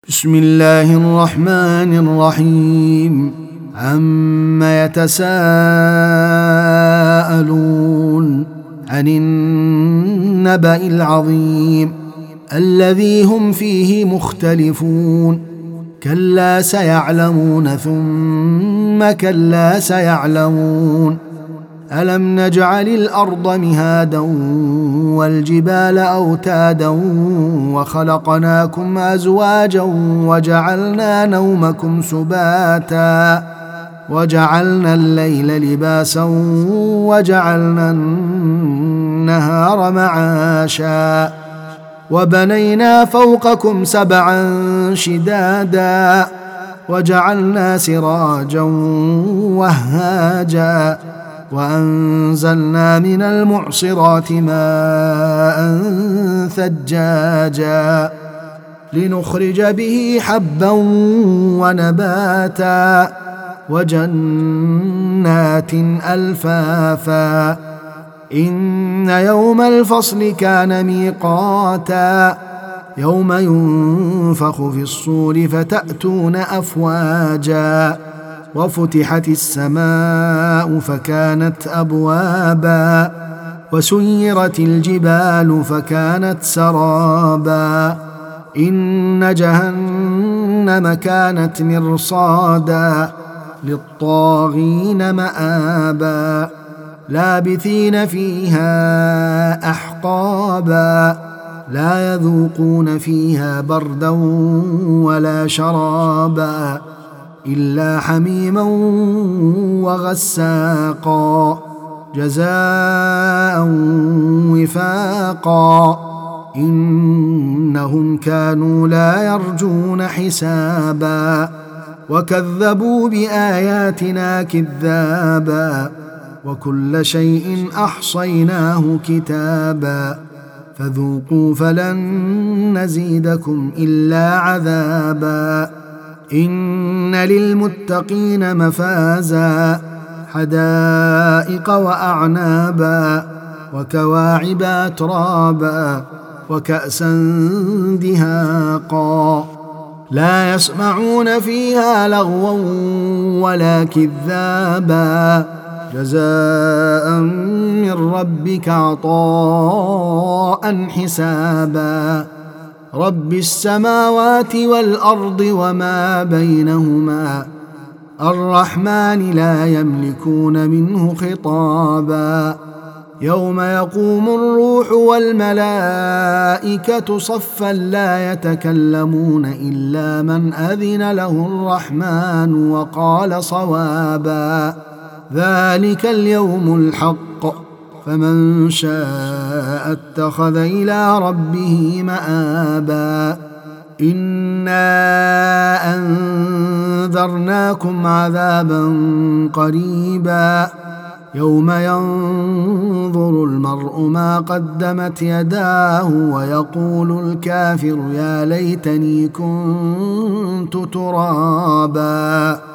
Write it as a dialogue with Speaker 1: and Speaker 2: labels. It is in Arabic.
Speaker 1: بسم الله الرحمن الرحيم. عما يتساءلون عن النبأ العظيم الذي هم فيه مختلفون. كلا سيعلمون ثم كلا سيعلمون. ألم نجعل الأرض مهادا والجبال أوتادا وخلقناكم أزواجا وجعلنا نومكم سباتا وجعلنا الليل لباسا وجعلنا النهار معاشا وبنينا فوقكم سبعا شدادا وجعلنا سراجا وهاجا وأنزلنا من المعصرات ماء ثجاجا لنخرج به حبا ونباتا وجنات ألفافا. إن يوم الفصل كان ميقاتا يوم ينفخ في الصور فتأتون أفواجا وفتحت السماء فكانت أبوابا وسيرت الجبال فكانت سرابا. إن جهنم كانت مرصادا للطاغين مآبا لابثين فيها أحقابا لا يذوقون فيها بردا ولا شرابا إلا حميما وغساقا جزاء وفاقا. إنهم كانوا لا يرجون حسابا وكذبوا بآياتنا كذابا وكل شيء أحصيناه كتابا فذوقوا فلن نزيدكم إلا عذابا. إن للمتقين مفازا حدائق وأعنابا وكواعب أترابا وكأسا دهاقا لا يسمعون فيها لغوا ولا كذابا جزاء من ربك عطاء حسابا. رب السماوات والأرض وما بينهما الرحمن لا يملكون منه خطابا. يوم يقوم الروح والملائكة صفا لا يتكلمون إلا من أذن له الرحمن وقال صوابا. ذلك اليوم الحق فمن شاء اتخذ إلى ربه مآبا. إنا أنذرناكم عذابا قريبا يوم ينظر المرء ما قدمت يداه ويقول الكافر يا ليتني كنت ترابا.